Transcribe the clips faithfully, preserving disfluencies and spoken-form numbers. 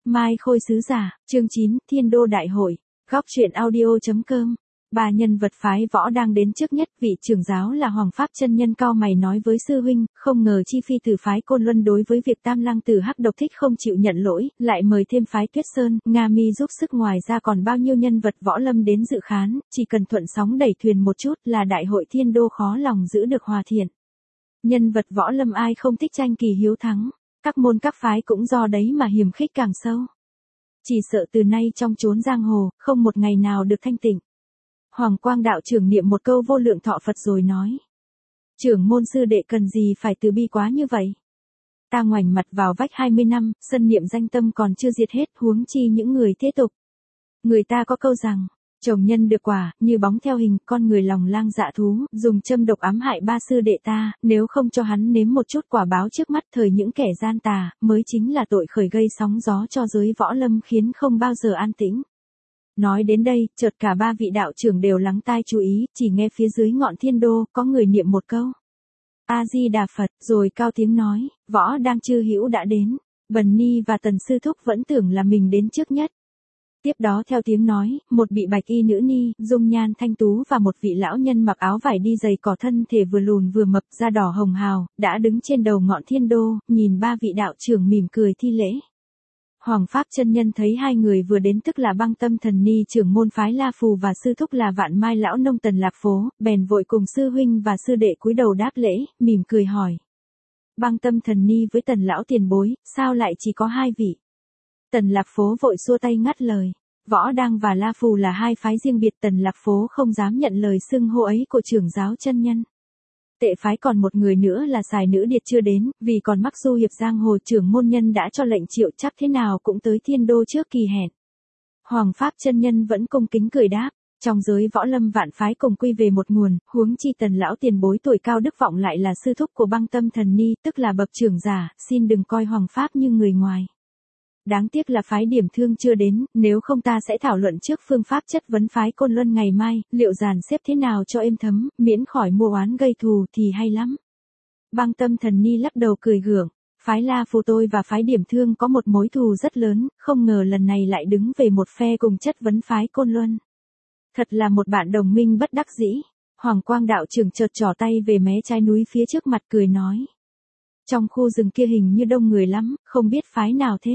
Mai Khôi sứ giả, chương chín, Thiên Đô Đại Hội, góc truyện audio.com. Ba nhân vật phái võ đang đến trước nhất, vị trưởng giáo là Hoàng Pháp chân nhân cao mày nói với sư huynh, không ngờ chi phi từ phái Côn Luân đối với việc Tam Lăng Tử Hắc độc thích không chịu nhận lỗi, lại mời thêm phái Tuyết Sơn, Nga Mi giúp sức, ngoài ra còn bao nhiêu nhân vật võ lâm đến dự khán, chỉ cần thuận sóng đẩy thuyền một chút là đại hội Thiên Đô khó lòng giữ được hòa thiện. Nhân vật võ lâm ai không thích tranh kỳ hiếu thắng, các môn các phái cũng do đấy mà hiềm khích càng sâu. Chỉ sợ từ nay trong chốn giang hồ, không một ngày nào được thanh tịnh. Hoàng Quang đạo trưởng niệm một câu vô lượng thọ Phật rồi nói. Trưởng môn sư đệ cần gì phải từ bi quá như vậy? Ta ngoảnh mặt vào vách hai mươi năm, sân niệm danh tâm còn chưa diệt hết, huống chi những người thế tục. Người ta có câu rằng, trồng nhân được quả, như bóng theo hình, con người lòng lang dạ thú, dùng châm độc ám hại ba sư đệ ta, nếu không cho hắn nếm một chút quả báo trước mắt thời những kẻ gian tà, mới chính là tội khởi gây sóng gió cho giới võ lâm khiến không bao giờ an tĩnh. Nói đến đây, chợt cả ba vị đạo trưởng đều lắng tai chú ý, chỉ nghe phía dưới ngọn Thiên Đô, có người niệm một câu. A-di-đà Phật, rồi cao tiếng nói, võ đang chư hữu đã đến. Bần Ni và Tần Sư Thúc vẫn tưởng là mình đến trước nhất. Tiếp đó theo tiếng nói, một bị bạch y nữ ni, dung nhan thanh tú và một vị lão nhân mặc áo vải đi giày cỏ, thân thể vừa lùn vừa mập, da đỏ hồng hào, đã đứng trên đầu ngọn Thiên Đô, nhìn ba vị đạo trưởng mỉm cười thi lễ. Hoàng Pháp chân nhân thấy hai người vừa đến tức là Băng Tâm Thần Ni trưởng môn phái La Phù và sư thúc là Vạn Mai lão nông Tần Lạc Phố, bèn vội cùng sư huynh và sư đệ cúi đầu đáp lễ, mỉm cười hỏi. Băng Tâm Thần Ni với Tần lão tiền bối, sao lại chỉ có hai vị? Tần Lạc Phố vội xua tay ngắt lời. Võ Đang và La Phù là hai phái riêng biệt, Tần Lạc Phố không dám nhận lời xưng hô ấy của trưởng giáo chân nhân. Tệ phái còn một người nữa là Sài Nữ Điệt chưa đến, vì còn mắc du hiệp giang hồ, trưởng môn nhân đã cho lệnh triệu, chắc thế nào cũng tới Thiên Đô trước kỳ hẹn. Hoàng Pháp chân nhân vẫn cung kính cười đáp, trong giới võ lâm vạn phái cùng quy về một nguồn, huống chi Tần lão tiền bối tuổi cao đức vọng lại là sư thúc của Băng Tâm Thần Ni, tức là bậc trưởng giả, xin đừng coi Hoàng Pháp như người ngoài. Đáng tiếc là phái Điểm Thương chưa đến, nếu không ta sẽ thảo luận trước phương pháp chất vấn phái Côn Luân ngày mai, liệu dàn xếp thế nào cho êm thấm, miễn khỏi mua oán gây thù thì hay lắm. Băng Tâm Thần Ni lắc đầu cười gượng, phái La Phù tôi và phái Điểm Thương có một mối thù rất lớn, không ngờ lần này lại đứng về một phe cùng chất vấn phái Côn Luân. Thật là một bạn đồng minh bất đắc dĩ. Hoàng Quang đạo trưởng chợt trỏ tay về mé trái núi phía trước mặt cười nói. Trong khu rừng kia hình như đông người lắm, không biết phái nào thế?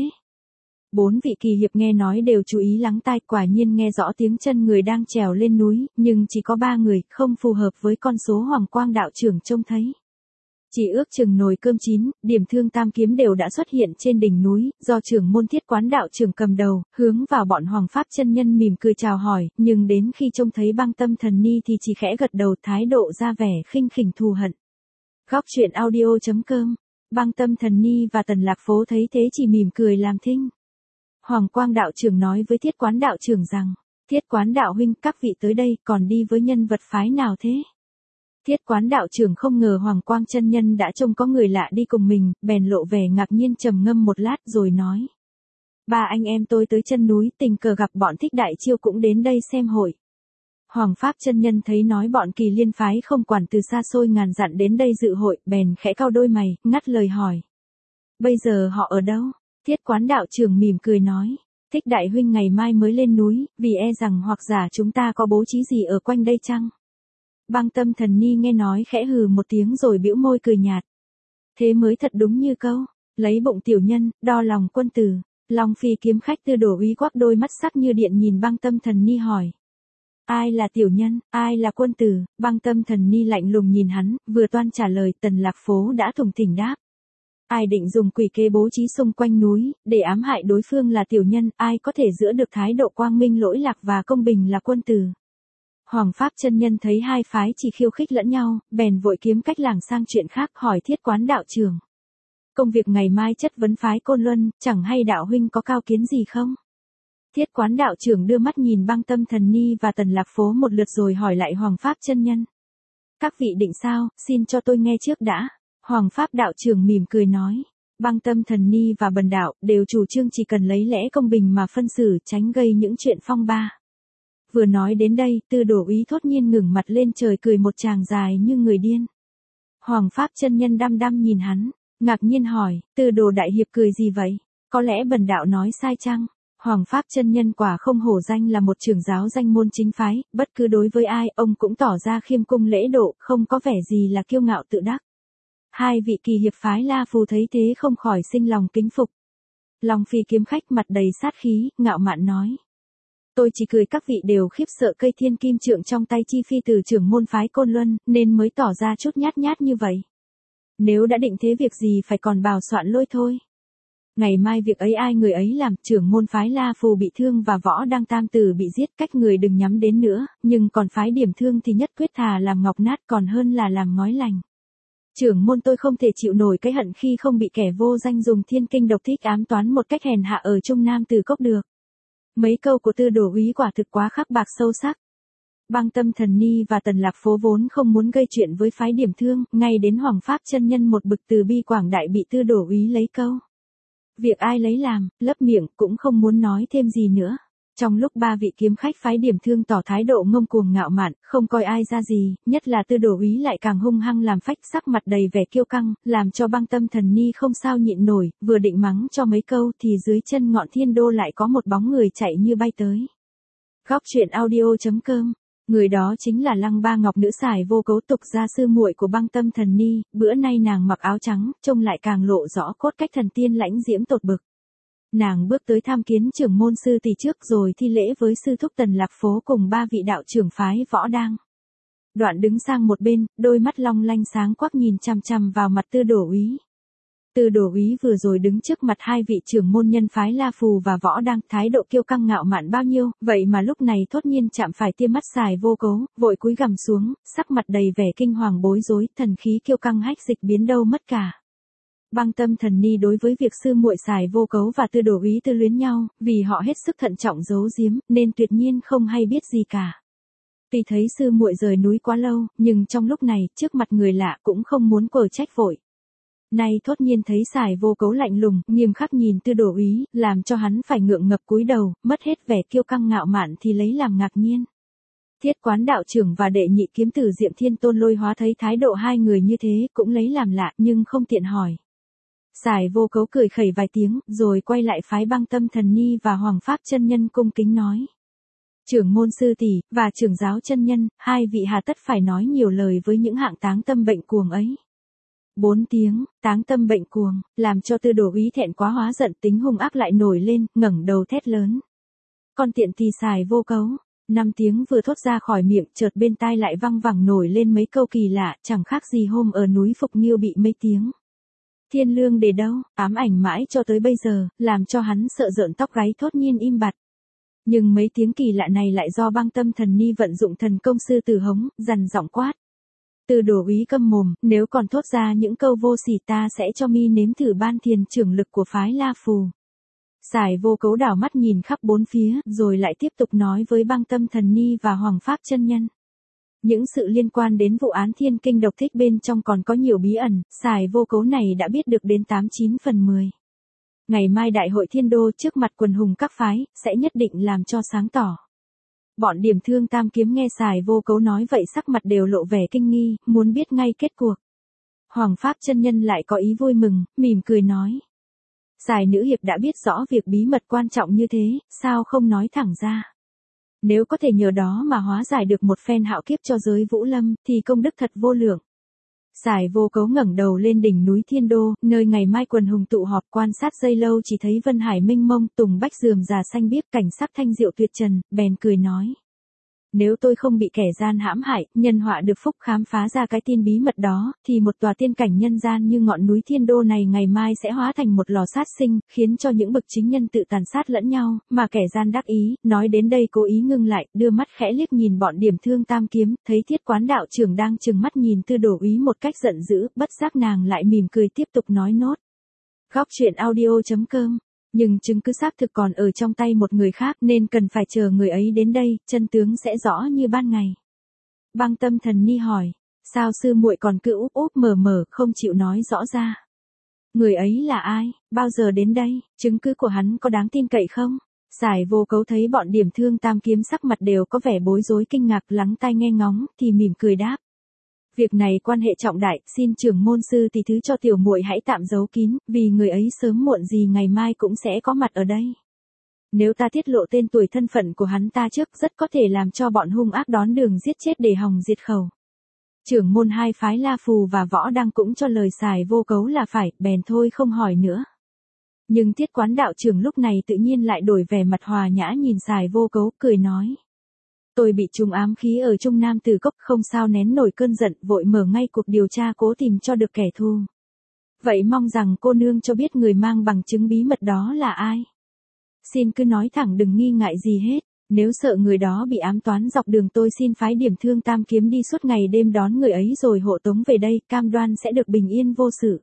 Bốn vị kỳ hiệp nghe nói đều chú ý lắng tai, quả nhiên nghe rõ tiếng chân người đang trèo lên núi, nhưng chỉ có ba người, không phù hợp với con số Hoàng Quang đạo trưởng trông thấy. Chỉ ước chừng nồi cơm chín, Điểm Thương tam kiếm đều đã xuất hiện trên đỉnh núi, do trưởng môn Thiết Quán đạo trưởng cầm đầu, hướng vào bọn Hoàng Pháp chân nhân mỉm cười chào hỏi, nhưng đến khi trông thấy Băng Tâm Thần Ni thì chỉ khẽ gật đầu, thái độ ra vẻ khinh khỉnh thù hận. Góc truyện audio.com. Băng Tâm Thần Ni và Tần Lạc Phố thấy thế chỉ mỉm cười làm thinh. Hoàng Quang đạo trưởng nói với Thiết Quán đạo trưởng rằng, Thiết Quán đạo huynh, các vị tới đây còn đi với nhân vật phái nào thế? Thiết Quán đạo trưởng không ngờ Hoàng Quang chân nhân đã trông có người lạ đi cùng mình, bèn lộ vẻ ngạc nhiên trầm ngâm một lát rồi nói. Ba anh em tôi tới chân núi tình cờ gặp bọn Thích Đại Chiêu cũng đến đây xem hội. Hoàng Pháp chân nhân thấy nói bọn Kỳ Liên phái không quản từ xa xôi ngàn dặn đến đây dự hội, bèn khẽ cau đôi mày, ngắt lời hỏi. Bây giờ họ ở đâu? Thiết Quán đạo trưởng mỉm cười nói, Thích đại huynh ngày mai mới lên núi, vì e rằng hoặc giả chúng ta có bố trí gì ở quanh đây chăng? Băng Tâm Thần Ni nghe nói khẽ hừ một tiếng rồi bĩu môi cười nhạt. Thế mới thật đúng như câu, lấy bụng tiểu nhân, đo lòng quân tử. Long Phi kiếm khách Tư Đồ Úy quắc đôi mắt sắc như điện nhìn Băng Tâm Thần Ni hỏi. Ai là tiểu nhân, ai là quân tử? Băng Tâm Thần Ni lạnh lùng nhìn hắn, vừa toan trả lời Tần Lạc Phố đã thủng thỉnh đáp. Ai định dùng quỷ kế bố trí xung quanh núi, để ám hại đối phương là tiểu nhân, ai có thể giữa được thái độ quang minh lỗi lạc và công bình là quân tử. Hoàng Pháp chân nhân thấy hai phái chỉ khiêu khích lẫn nhau, bèn vội kiếm cách lảng sang chuyện khác hỏi Thiết Quán đạo trưởng. Công việc ngày mai chất vấn phái Côn Luân, chẳng hay đạo huynh có cao kiến gì không? Thiết Quán đạo trưởng đưa mắt nhìn Băng Tâm Thần Ni và Tần Lạc Phố một lượt rồi hỏi lại Hoàng Pháp chân nhân. Các vị định sao, xin cho tôi nghe trước đã. Hoàng Pháp đạo trưởng mỉm cười nói, Băng Tâm Thần Ni và Bần đạo đều chủ trương chỉ cần lấy lẽ công bình mà phân xử, tránh gây những chuyện phong ba. Vừa nói đến đây, Tư Đồ Úy thốt nhiên ngẩng mặt lên trời cười một tràng dài như người điên. Hoàng Pháp chân nhân đăm đăm nhìn hắn, ngạc nhiên hỏi, Tư Đồ đại hiệp cười gì vậy? Có lẽ bần đạo nói sai chăng? Hoàng Pháp chân nhân quả không hổ danh là một trưởng giáo danh môn chính phái, bất cứ đối với ai, ông cũng tỏ ra khiêm cung lễ độ, không có vẻ gì là kiêu ngạo tự đắc. Hai vị kỳ hiệp phái La Phù thấy thế không khỏi sinh lòng kính phục. Long Phi kiếm khách mặt đầy sát khí, ngạo mạn nói. Tôi chỉ cười các vị đều khiếp sợ cây thiên kim trượng trong tay Chi Phi từ trưởng môn phái Côn Luân, nên mới tỏ ra chút nhát nhát như vậy. Nếu đã định thế việc gì phải còn bào soạn lôi thôi. Ngày mai việc ấy ai người ấy làm, trưởng môn phái La Phù bị thương và Võ Đăng tam tử bị giết, cách người đừng nhắm đến nữa, nhưng còn phái Điểm Thương thì nhất quyết thà làm ngọc nát còn hơn là làm ngói lành. Trưởng môn tôi không thể chịu nổi cái hận khi không bị kẻ vô danh dùng thiên kinh độc thích ám toán một cách hèn hạ ở Trung Nam Từ Cốc được. Mấy câu của Tư Đổ úy quả thực quá khắc bạc sâu sắc. Băng Tâm Thần Ni và Tần Lạc Phố vốn không muốn gây chuyện với phái Điểm Thương, ngay đến Hoàng Pháp chân nhân một bực từ bi quảng đại bị Tư Đổ úy lấy câu. Việc ai lấy làm, lấp miệng cũng không muốn nói thêm gì nữa. Trong lúc ba vị kiếm khách phái Điểm Thương tỏ thái độ ngông cuồng ngạo mạn, không coi ai ra gì, nhất là Tư Đổ úy lại càng hung hăng làm phách, sắc mặt đầy vẻ kiêu căng, làm cho Băng Tâm Thần Ni không sao nhịn nổi, vừa định mắng cho mấy câu thì dưới chân ngọn thiên đô lại có một bóng người chạy như bay tới. Góc truyện audio chấm com. Người đó chính là Lăng Ba Ngọc, nữ xài vô cấu, tục gia sư muội của Băng Tâm Thần Ni, bữa nay nàng mặc áo trắng, trông lại càng lộ rõ cốt cách thần tiên lãnh diễm tột bực. Nàng bước tới tham kiến trưởng môn sư tỷ trước rồi thi lễ với sư thúc Tần Lạc Phố cùng ba vị đạo trưởng phái Võ Đang. Đoạn đứng sang một bên, đôi mắt long lanh sáng quắc nhìn chằm chằm vào mặt Tư Đổ úy. Tư Đổ úy vừa rồi đứng trước mặt hai vị trưởng môn nhân phái La Phù và Võ Đang, thái độ kiêu căng ngạo mạn bao nhiêu, vậy mà lúc này thốt nhiên chạm phải tia mắt xài vô cấu, vội cúi gằm xuống, sắc mặt đầy vẻ kinh hoàng bối rối, thần khí kiêu căng hách dịch biến đâu mất cả. Băng Tâm Thần Ni đối với việc sư muội xài vô cấu và Tư Đổ úy tư luyến nhau, vì họ hết sức thận trọng giấu giếm, nên tuyệt nhiên không hay biết gì cả. Tuy thấy sư muội rời núi quá lâu, nhưng trong lúc này, trước mặt người lạ cũng không muốn quở trách vội. Nay thốt nhiên thấy xài vô cấu lạnh lùng, nghiêm khắc nhìn Tư Đổ úy, làm cho hắn phải ngượng ngập cúi đầu, mất hết vẻ kiêu căng ngạo mạn thì lấy làm ngạc nhiên. Thiết Quán đạo trưởng và đệ nhị kiếm tử Diệm Thiên Tôn Lôi Hóa thấy thái độ hai người như thế, cũng lấy làm lạ nhưng không tiện hỏi. Xài vô cấu cười khẩy vài tiếng, rồi quay lại phái Băng Tâm Thần Ni và Hoàng Pháp chân nhân cung kính nói. Trưởng môn sư tỷ và trưởng giáo chân nhân, hai vị hà tất phải nói nhiều lời với những hạng táng tâm bệnh cuồng ấy. Bốn tiếng, táng tâm bệnh cuồng, làm cho Tư Đổ úy thẹn quá hóa giận, tính hung ác lại nổi lên, ngẩng đầu thét lớn. Con tiện thì xài vô cấu. Năm tiếng vừa thốt ra khỏi miệng, chợt bên tai lại văng vẳng nổi lên mấy câu kỳ lạ, chẳng khác gì hôm ở núi Phục Nghiêu bị mấy tiếng. Thiên lương để đâu, ám ảnh mãi cho tới bây giờ, làm cho hắn sợ rợn tóc gáy, thốt nhiên im bặt. Nhưng mấy tiếng kỳ lạ này lại do Băng Tâm Thần Ni vận dụng thần công sư tử hống, dằn giọng quát. Tư Đổ úy câm mồm, nếu còn thốt ra những câu vô sỉ ta sẽ cho mi nếm thử ban thiền trưởng lực của phái La Phù. Xài vô cấu đảo mắt nhìn khắp bốn phía, rồi lại tiếp tục nói với Băng Tâm Thần Ni và Hoàng Pháp chân nhân. Những sự liên quan đến vụ án thiên kinh độc thích bên trong còn có nhiều bí ẩn, xài vô cấu này đã biết được đến tám chín phần mười. Ngày mai đại hội thiên đô trước mặt quần hùng các phái, sẽ nhất định làm cho sáng tỏ. Bọn Điểm Thương tam kiếm nghe xài vô cấu nói vậy sắc mặt đều lộ vẻ kinh nghi, muốn biết ngay kết cuộc. Hoàng Pháp chân nhân lại có ý vui mừng, mỉm cười nói. Xài nữ hiệp đã biết rõ việc bí mật quan trọng như thế, sao không nói thẳng ra. Nếu có thể nhờ đó mà hóa giải được một phen hạo kiếp cho giới Vũ Lâm, thì công đức thật vô lượng. Xài vô cấu ngẩng đầu lên đỉnh núi Thiên Đô, nơi ngày mai quần hùng tụ họp, quan sát giây lâu chỉ thấy Vân Hải mênh mông, tùng bách rườm rà xanh biếc, cảnh sắc thanh diệu tuyệt trần, bèn cười nói. Nếu tôi không bị kẻ gian hãm hại, nhân họa được phúc khám phá ra cái tin bí mật đó, thì một tòa tiên cảnh nhân gian như ngọn núi Thiên Đô này ngày mai sẽ hóa thành một lò sát sinh, khiến cho những bậc chính nhân tự tàn sát lẫn nhau, mà kẻ gian đắc ý, nói đến đây cố ý ngưng lại, đưa mắt khẽ liếc nhìn bọn Điểm Thương tam kiếm, thấy Thiết Quán đạo trưởng đang trừng mắt nhìn Tư Đổ úy một cách giận dữ, bất giác nàng lại mỉm cười tiếp tục nói nốt. Góc truyện audio chấm com. Nhưng chứng cứ xác thực còn ở trong tay một người khác nên cần phải chờ người ấy đến đây, chân tướng sẽ rõ như ban ngày. Băng Tâm Thần Ni hỏi, sao sư muội còn cứ úp úp mở mở không chịu nói rõ ra? Người ấy là ai, bao giờ đến đây, chứng cứ của hắn có đáng tin cậy không? Xài vô cấu thấy bọn Điểm Thương tam kiếm sắc mặt đều có vẻ bối rối kinh ngạc, lắng tai nghe ngóng, thì mỉm cười đáp. Việc này quan hệ trọng đại, xin trưởng môn sư tỷ thứ cho tiểu muội hãy tạm giấu kín, vì người ấy sớm muộn gì ngày mai cũng sẽ có mặt ở đây. Nếu ta tiết lộ tên tuổi thân phận của hắn ta trước, rất có thể làm cho bọn hung ác đón đường giết chết để hòng diệt khẩu. Trưởng môn hai phái La Phù và Võ Đăng cũng cho lời Sài Vô Cấu là phải, bèn thôi không hỏi nữa. Nhưng Tiết Quán đạo trưởng lúc này tự nhiên lại đổi vẻ mặt hòa nhã nhìn Sài Vô Cấu, cười nói. Tôi bị trùng ám khí ở Trung Nam Tử Cốc, không sao nén nổi cơn giận, vội mở ngay cuộc điều tra cố tìm cho được kẻ thù. Vậy mong rằng cô nương cho biết người mang bằng chứng bí mật đó là ai. Xin cứ nói thẳng, đừng nghi ngại gì hết. Nếu sợ người đó bị ám toán dọc đường, tôi xin phái Điểm Thương Tam Kiếm đi suốt ngày đêm đón người ấy rồi hộ tống về đây, cam đoan sẽ được bình yên vô sự.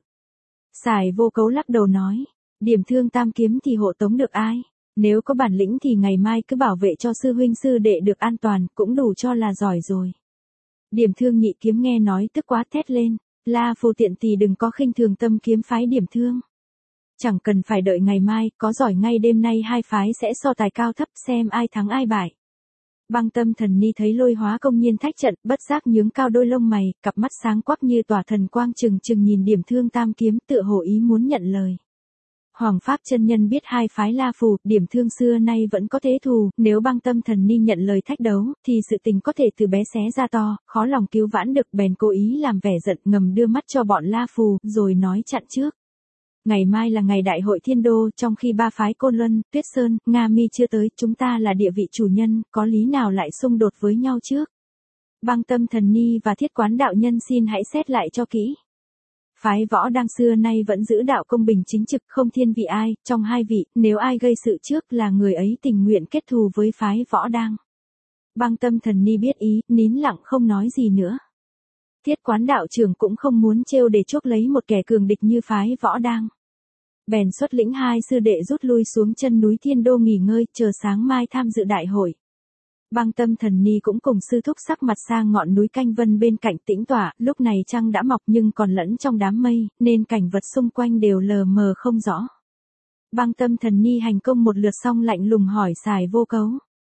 Sài Vô Cấu lắc đầu nói. Điểm Thương Tam Kiếm thì hộ tống được ai? Nếu có bản lĩnh thì ngày mai cứ bảo vệ cho sư huynh sư đệ được an toàn, cũng đủ cho là giỏi rồi. Điểm Thương Nhị Kiếm nghe nói tức quá thét lên. La Phù tiện tỳ đừng có khinh thường tâm kiếm phái Điểm Thương. Chẳng cần phải đợi ngày mai, có giỏi ngay đêm nay hai phái sẽ so tài cao thấp xem ai thắng ai bại. Băng Tâm Thần Ni thấy Lôi Hóa công nhiên thách trận, bất giác nhướng cao đôi lông mày, cặp mắt sáng quắc như tỏa thần quang, trừng trừng nhìn Điểm Thương Tam Kiếm, tựa hồ ý muốn nhận lời. Hoàng Pháp chân nhân biết hai phái La Phù, Điểm Thương xưa nay vẫn có thế thù, nếu Băng Tâm Thần Ni nhận lời thách đấu, thì sự tình có thể từ bé xé ra to, khó lòng cứu vãn được, bèn cố ý làm vẻ giận, ngầm đưa mắt cho bọn La Phù, rồi nói chặn trước. Ngày mai là ngày đại hội Thiên Đô, trong khi ba phái Côn Luân, Tuyết Sơn, Nga Mi chưa tới, chúng ta là địa vị chủ nhân, có lý nào lại xung đột với nhau trước? Băng Tâm Thần Ni và Thiết Quán đạo nhân xin hãy xét lại cho kỹ. Phái Võ Đăng xưa nay vẫn giữ đạo công bình chính trực, không thiên vị ai, trong hai vị, nếu ai gây sự trước là người ấy tình nguyện kết thù với phái Võ Đăng. Băng Tâm Thần Ni biết ý, nín lặng không nói gì nữa. Thiết Quán đạo trưởng cũng không muốn trêu để chuốc lấy một kẻ cường địch như phái Võ Đăng. Bèn xuất lĩnh hai sư đệ rút lui xuống chân núi Thiên Đô nghỉ ngơi, chờ sáng mai tham dự đại hội. Băng Tâm Thần Ni cũng cùng sư thúc sắc mặt sang ngọn núi Canh Vân bên cạnh tĩnh tọa, lúc này trăng đã mọc nhưng còn lẫn trong đám mây, nên cảnh vật xung quanh đều lờ mờ không rõ. Băng Tâm Thần Ni hành công một lượt xong lạnh lùng hỏi Sài Vô Cấu.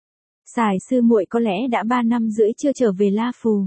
Sài sư muội có lẽ đã ba năm rưỡi chưa trở về La Phù.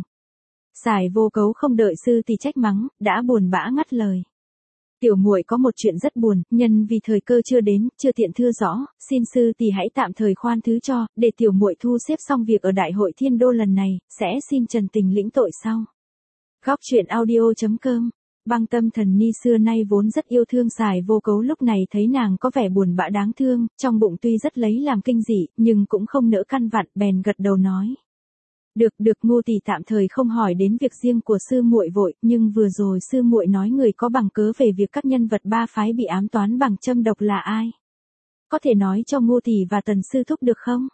Sài Vô Cấu không đợi sư thì trách mắng, đã buồn bã ngắt lời. Tiểu muội có một chuyện rất buồn, nhân vì thời cơ chưa đến, chưa tiện thưa rõ, xin sư tỷ hãy tạm thời khoan thứ cho, để tiểu muội thu xếp xong việc ở đại hội Thiên Đô lần này, sẽ xin trần tình lĩnh tội sau. Góc truyện audio chấm com. Băng Tâm Thần Ni xưa nay vốn rất yêu thương Sài Vô Cấu, lúc này thấy nàng có vẻ buồn bã đáng thương, trong bụng tuy rất lấy làm kinh dị, nhưng cũng không nỡ căn vặn, bèn gật đầu nói. Được, được, Ngô tỷ tạm thời không hỏi đến việc riêng của sư muội vội, nhưng vừa rồi sư muội nói người có bằng cớ về việc các nhân vật ba phái bị ám toán bằng châm độc là ai? Có thể nói cho Ngô tỷ và Tần sư thúc được không?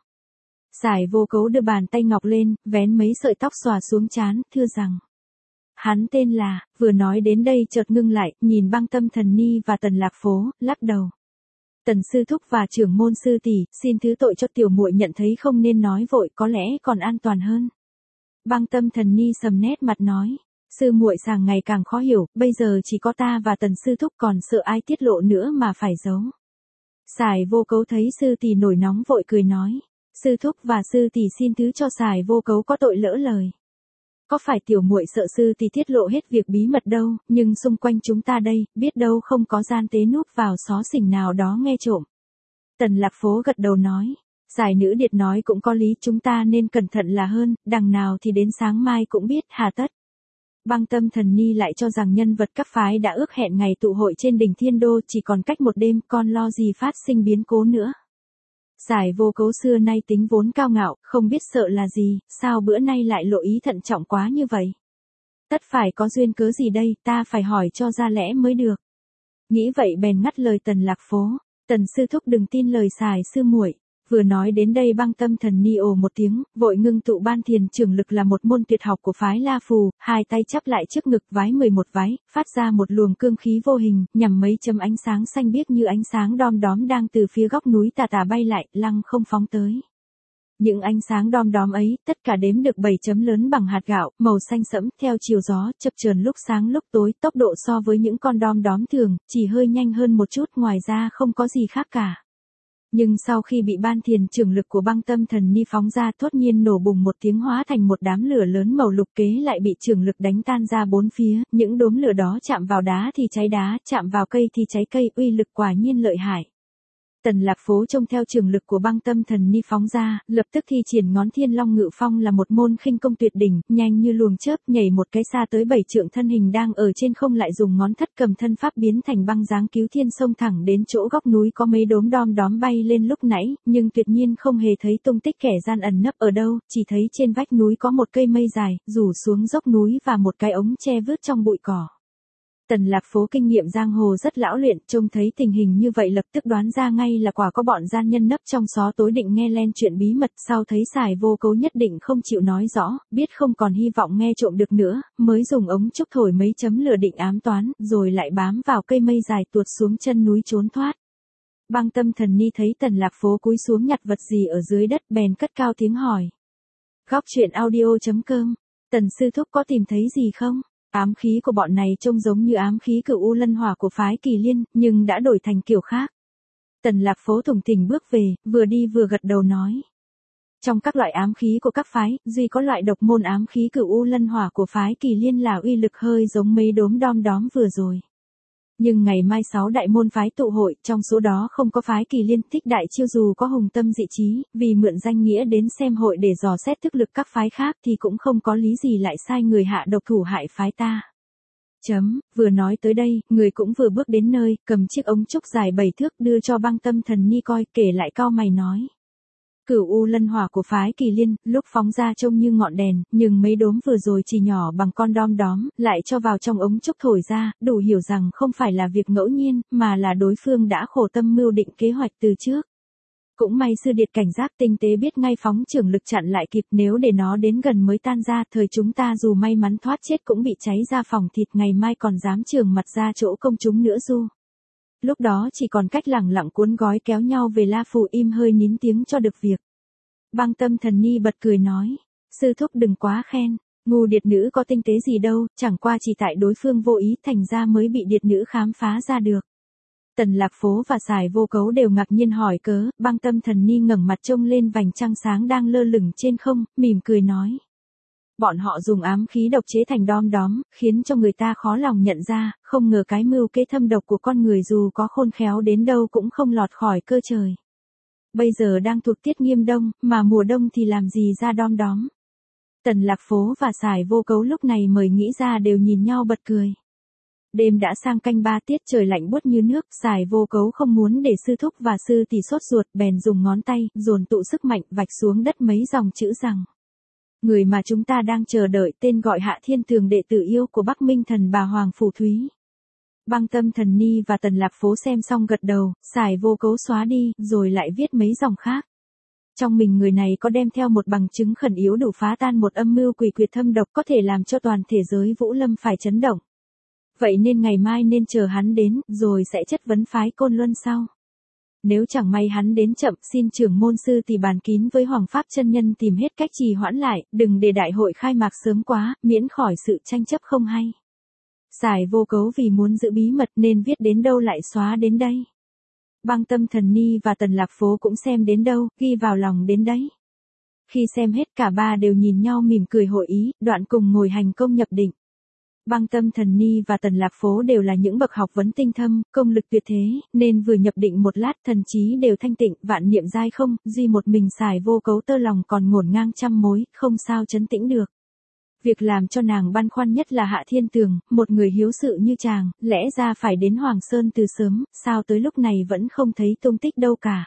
Sài Vô Cấu đưa bàn tay ngọc lên, vén mấy sợi tóc xòa xuống trán, thưa rằng. Hắn tên là, vừa nói đến đây chợt ngưng lại, nhìn Băng Tâm Thần Ni và Tần Lạc Phố, lắc đầu. Tần sư thúc và trưởng môn sư tỷ, xin thứ tội cho tiểu muội nhận thấy không nên nói vội, có lẽ còn an toàn hơn. Băng Tâm Thần Ni sầm nét mặt nói, sư muội càng ngày càng khó hiểu, bây giờ chỉ có ta và Tần sư thúc, còn sợ ai tiết lộ nữa mà phải giấu. Sài Vô Cấu thấy sư tỷ nổi nóng vội cười nói, sư thúc và sư tỷ xin thứ cho Sài Vô Cấu có tội lỡ lời. Có phải tiểu muội sợ sư tỷ tiết lộ hết việc bí mật đâu, nhưng xung quanh chúng ta đây, biết đâu không có gian tế núp vào xó xỉnh nào đó nghe trộm. Tần Lạc Phố gật đầu nói, Sài nữ điệt nói cũng có lý, chúng ta nên cẩn thận là hơn, đằng nào thì đến sáng mai cũng biết, hà tất. Băng Tâm Thần Ni lại cho rằng nhân vật các phái đã ước hẹn ngày tụ hội trên đỉnh Thiên Đô, chỉ còn cách một đêm, con lo gì phát sinh biến cố nữa. Sài Vô Cấu xưa nay tính vốn cao ngạo, không biết sợ là gì, sao bữa nay lại lộ ý thận trọng quá như vậy? Tất phải có duyên cớ gì đây, ta phải hỏi cho ra lẽ mới được. Nghĩ vậy bèn ngắt lời Tần Lạc Phố, Tần sư thúc đừng tin lời Sài sư muội. Vừa nói đến đây Băng Tâm Thần Ni ồ một tiếng, vội ngưng tụ ban thiền trưởng lực là một môn tuyệt học của phái La Phù, hai tay chắp lại trước ngực vái mười một vái, phát ra một luồng cương khí vô hình, nhằm mấy chấm ánh sáng xanh biếc như ánh sáng đom đóm đang từ phía góc núi tà tà bay lại, lăng không phóng tới. Những ánh sáng đom đóm ấy, tất cả đếm được bảy chấm lớn bằng hạt gạo, màu xanh sẫm, theo chiều gió, chập chờn lúc sáng lúc tối, tốc độ so với những con đom đóm thường, chỉ hơi nhanh hơn một chút, ngoài ra không có gì khác cả. Nhưng sau khi bị ban thiền trưởng lực của băng tâm thần ni phóng ra thốt nhiên nổ bùng một tiếng hóa thành một đám lửa lớn màu lục kế lại bị trưởng lực đánh tan ra bốn phía, những đốm lửa đó chạm vào đá thì cháy đá, chạm vào cây thì cháy cây, uy lực quả nhiên lợi hại. Tần Lạc Phố trông theo trường lực của băng tâm thần ni phóng ra, lập tức thi triển ngón Thiên Long Ngự Phong là một môn khinh công tuyệt đỉnh, nhanh như luồng chớp nhảy một cái xa tới bảy trượng, thân hình đang ở trên không lại dùng ngón thất cầm thân pháp biến thành băng dáng cứu thiên xông thẳng đến chỗ góc núi có mấy đốm đom đóm bay lên lúc nãy, nhưng tuyệt nhiên không hề thấy tung tích kẻ gian ẩn nấp ở đâu, chỉ thấy trên vách núi có một cây mây dài, rủ xuống dốc núi và một cái ống tre vướt trong bụi cỏ. Tần Lạc Phố kinh nghiệm giang hồ rất lão luyện, trông thấy tình hình như vậy lập tức đoán ra ngay là quả có bọn gian nhân nấp trong xó tối định nghe len chuyện bí mật, sau thấy Sài Vô Cấu nhất định không chịu nói rõ, biết không còn hy vọng nghe trộm được nữa, mới dùng ống trúc thổi mấy chấm lửa định ám toán, rồi lại bám vào cây mây dài tuột xuống chân núi trốn thoát. Băng tâm thần ni thấy Tần Lạc Phố cúi xuống nhặt vật gì ở dưới đất bèn cất cao tiếng hỏi. Góc truyện audio chấm com, Tần sư thúc có tìm thấy gì không? Ám khí của bọn này trông giống như ám khí Cửu U Lân Hỏa của phái Kỳ Liên, nhưng đã đổi thành kiểu khác. Tần Lạc Phố thủng thỉnh bước về, vừa đi vừa gật đầu nói. Trong các loại ám khí của các phái, duy có loại độc môn ám khí Cửu U Lân Hỏa của phái Kỳ Liên là uy lực hơi giống mấy đốm đom đóm vừa rồi. Nhưng ngày mai sáu đại môn phái tụ hội, trong số đó không có phái Kỳ Liên, Thích Đại Chiêu dù có hùng tâm dị trí, vì mượn danh nghĩa đến xem hội để dò xét thức lực các phái khác thì cũng không có lý gì lại sai người hạ độc thủ hại phái ta. Chấm, vừa nói tới đây, người cũng vừa bước đến nơi, cầm chiếc ống trúc dài bảy thước đưa cho băng tâm thần ni coi, kể lại cau mày nói. Cửu U Lân Hỏa của phái Kỳ Liên, lúc phóng ra trông như ngọn đèn, nhưng mấy đốm vừa rồi chỉ nhỏ bằng con đom đóm, lại cho vào trong ống trúc thổi ra, đủ hiểu rằng không phải là việc ngẫu nhiên, mà là đối phương đã khổ tâm mưu định kế hoạch từ trước. Cũng may sư điệt cảnh giác tinh tế biết ngay phóng trưởng lực chặn lại kịp, nếu để nó đến gần mới tan ra, thời chúng ta dù may mắn thoát chết cũng bị cháy ra phòng thịt, ngày mai còn dám trường mặt ra chỗ công chúng nữa du. Lúc đó chỉ còn cách lẳng lặng cuốn gói kéo nhau về La Phủ im hơi nín tiếng cho được việc. Băng tâm thần ni bật cười nói, sư thúc đừng quá khen, ngu điệt nữ có tinh tế gì đâu, chẳng qua chỉ tại đối phương vô ý thành ra mới bị điệt nữ khám phá ra được. Tần Lạc Phố và Sài Vô Cấu đều ngạc nhiên hỏi cớ, băng tâm thần ni ngẩng mặt trông lên vành trăng sáng đang lơ lửng trên không, mỉm cười nói. Bọn họ dùng ám khí độc chế thành đom đóm, khiến cho người ta khó lòng nhận ra, không ngờ cái mưu kế thâm độc của con người dù có khôn khéo đến đâu cũng không lọt khỏi cơ trời. Bây giờ đang thuộc tiết nghiêm đông, mà mùa đông thì làm gì ra đom đóm. Tần Lạc Phố và Sài Vô Cấu lúc này mới nghĩ ra đều nhìn nhau bật cười. Đêm đã sang canh ba tiết trời lạnh buốt như nước, Sài Vô Cấu không muốn để sư thúc và sư tỷ sốt ruột, bèn dùng ngón tay, dồn tụ sức mạnh vạch xuống đất mấy dòng chữ rằng. Người mà chúng ta đang chờ đợi tên gọi Hạ Thiên Tường, đệ tử yêu của Bắc Minh Thần bà Hoàng Phủ Thúy. Băng tâm thần ni và Tần Lạc Phố xem xong gật đầu, Sài Vô Cấu xóa đi, rồi lại viết mấy dòng khác. Trong mình người này có đem theo một bằng chứng khẩn yếu đủ phá tan một âm mưu quỷ quyệt thâm độc, có thể làm cho toàn thể giới Vũ Lâm phải chấn động. Vậy nên ngày mai nên chờ hắn đến, rồi sẽ chất vấn phái Côn Luân sau. Nếu chẳng may hắn đến chậm, xin trưởng môn sư tỷ bàn kín với Hoàng Pháp chân nhân tìm hết cách trì hoãn lại, đừng để đại hội khai mạc sớm quá, miễn khỏi sự tranh chấp không hay. Sài Vô Cấu vì muốn giữ bí mật nên viết đến đâu lại xóa đến đây. Băng tâm thần ni và Tần Lạc Phố cũng xem đến đâu, ghi vào lòng đến đấy. Khi xem hết cả ba đều nhìn nhau mỉm cười hội ý, đoạn cùng ngồi hành công nhập định. Băng tâm thần ni và Tần Lạc Phố đều là những bậc học vấn tinh thâm, công lực tuyệt thế, nên vừa nhập định một lát thần trí đều thanh tịnh, vạn niệm dai không, duy một mình Sài Vô Cấu tơ lòng còn ngổn ngang trăm mối, không sao trấn tĩnh được. Việc làm cho nàng băn khoăn nhất là Hạ Thiên Tường, một người hiếu sự như chàng, lẽ ra phải đến Hoàng Sơn từ sớm, sao tới lúc này vẫn không thấy tung tích đâu cả.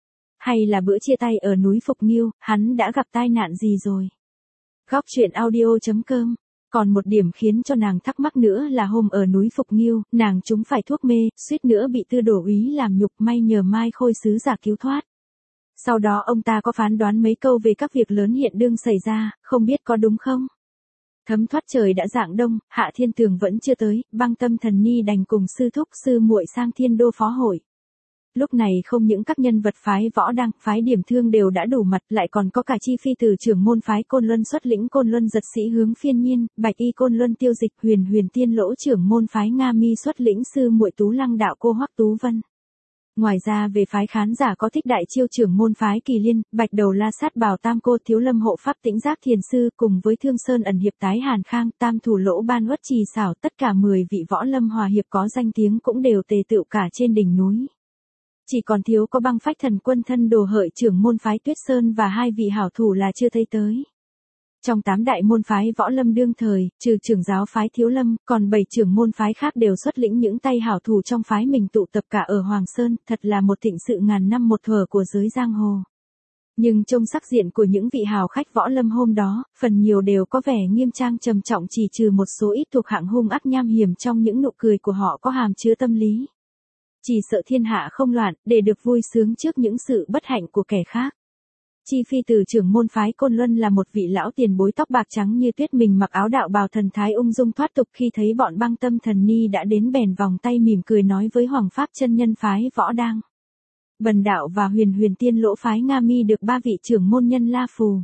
Hay là bữa chia tay ở núi Phục Nghiêu, hắn đã gặp tai nạn gì rồi? Góc truyện audio chấm com. Còn một điểm khiến cho nàng thắc mắc nữa là hôm ở núi Phục Nghiêu, nàng trúng phải thuốc mê, suýt nữa bị Tư Đổ úy làm nhục, may nhờ Mai Khôi sứ giả cứu thoát. Sau đó ông ta có phán đoán mấy câu về các việc lớn hiện đương xảy ra, không biết có đúng không? Thấm thoát trời đã rạng đông, Hạ Thiên Tường vẫn chưa tới, băng tâm thần ni đành cùng sư thúc sư muội sang Thiên Đô phó hội. Lúc này không những các nhân vật phái Võ Đăng, phái Điểm Thương đều đã đủ mặt, lại còn có cả Chi Phi Tử trưởng môn phái Côn Luân xuất lĩnh Côn Luân giật sĩ Hướng Phiên Nhiên, Bạch Y Côn Luân tiêu dịch, Huyền Huyền Tiên Lỗ trưởng môn phái Nga Mi xuất lĩnh sư muội Tú Lăng đạo cô Hoắc Tú Vân. Ngoài ra về phái khán giả có thích đại chiêu trưởng môn phái Kỳ Liên, Bạch Đầu La Sát Bảo Tam Cô Thiếu Lâm Hộ Pháp Tĩnh Giác Thiền Sư cùng với Thương Sơn ẩn hiệp Tái Hàn Khang, Tam Thủ Lỗ Ban Uất Trì Xảo, tất cả mười vị võ lâm hòa hiệp có danh tiếng cũng đều tề tựu cả trên đỉnh núi. Chỉ còn thiếu có Băng Phách Thần Quân thân đồ hợi trưởng môn phái Tuyết Sơn và hai vị hảo thủ là chưa thấy tới. Trong tám đại môn phái võ lâm đương thời, trừ trưởng giáo phái Thiếu Lâm, còn bảy trưởng môn phái khác đều xuất lĩnh những tay hảo thủ trong phái mình tụ tập cả ở Hoàng Sơn, thật là một thịnh sự ngàn năm một thuở của giới giang hồ. Nhưng trông sắc diện của những vị hào khách võ lâm hôm đó, phần nhiều đều có vẻ nghiêm trang trầm trọng, chỉ trừ một số ít thuộc hạng hung ác nham hiểm trong những nụ cười của họ có hàm chứa tâm lý. Chỉ sợ thiên hạ không loạn, để được vui sướng trước những sự bất hạnh của kẻ khác. Chi Phi Tử trưởng môn phái Côn Luân là một vị lão tiền bối tóc bạc trắng như tuyết, mình mặc áo đạo bào thần thái ung dung thoát tục, khi thấy bọn Băng Tâm Thần Ni đã đến bèn vòng tay mỉm cười nói với Hoàng Pháp chân nhân phái Võ Đang, Bần đạo và Huyền Huyền Tiên Lỗ phái Nga Mi được ba vị trưởng môn nhân La Phù,